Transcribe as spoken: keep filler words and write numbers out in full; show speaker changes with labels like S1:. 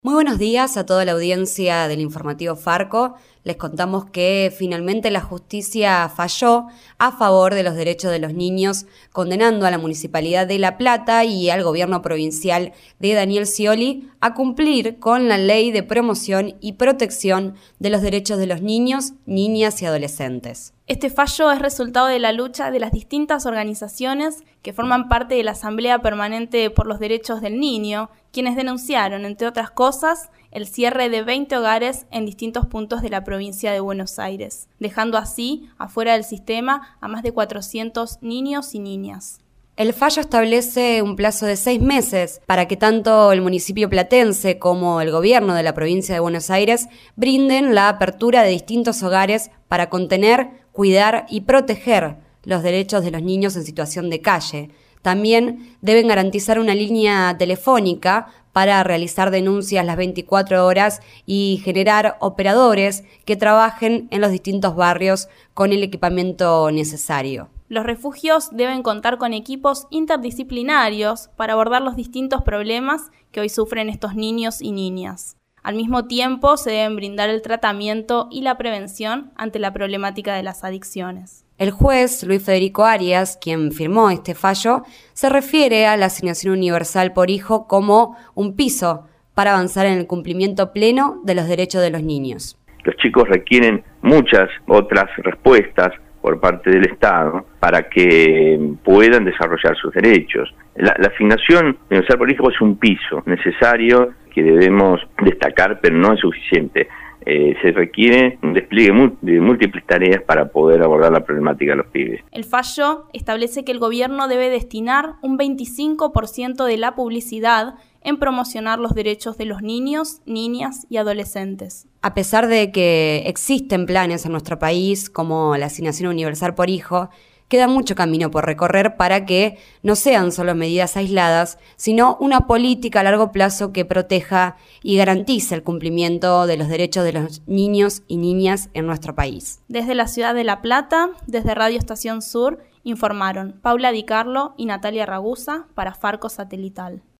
S1: Muy buenos días a toda la audiencia del informativo Farco. Les contamos que finalmente la justicia falló a favor de los derechos de los niños, condenando a la Municipalidad de La Plata y al gobierno provincial de Daniel Scioli a cumplir con la ley de promoción y protección de los derechos de los niños, niñas y adolescentes.
S2: Este fallo es resultado de la lucha de las distintas organizaciones que forman parte de la Asamblea Permanente por los Derechos del Niño, quienes denunciaron, entre otras cosas, el cierre de veinte hogares en distintos puntos de la provincia de Buenos Aires, dejando así afuera del sistema a más de cuatrocientos niños y niñas.
S1: El fallo establece un plazo de seis meses para que tanto el municipio platense como el gobierno de la provincia de Buenos Aires brinden la apertura de distintos hogares para contener, cuidar y proteger los derechos de los niños en situación de calle. También deben garantizar una línea telefónica para realizar denuncias las veinticuatro horas y generar operadores que trabajen en los distintos barrios con el equipamiento necesario.
S2: Los refugios deben contar con equipos interdisciplinarios para abordar los distintos problemas que hoy sufren estos niños y niñas. Al mismo tiempo, se deben brindar el tratamiento y la prevención ante la problemática de las adicciones.
S1: El juez Luis Federico Arias, quien firmó este fallo, se refiere a la asignación universal por hijo como un piso para avanzar en el cumplimiento pleno de los derechos de los niños.
S3: Los chicos requieren muchas otras respuestas por parte del Estado para que puedan desarrollar sus derechos. La, la asignación universal por hijo es un piso necesario que debemos destacar, pero no es suficiente. Eh, se requiere un despliegue de múltiples tareas para poder abordar la problemática de los pibes.
S2: El fallo establece que el gobierno debe destinar un veinticinco por ciento de la publicidad en promocionar los derechos de los niños, niñas y adolescentes.
S1: A pesar de que existen planes en nuestro país como la asignación universal por hijo, queda mucho camino por recorrer para que no sean solo medidas aisladas, sino una política a largo plazo que proteja y garantice el cumplimiento de los derechos de los niños y niñas en nuestro país.
S2: Desde la ciudad de La Plata, desde Radio Estación Sur, informaron Paula Di Carlo y Natalia Ragusa para Farco Satelital.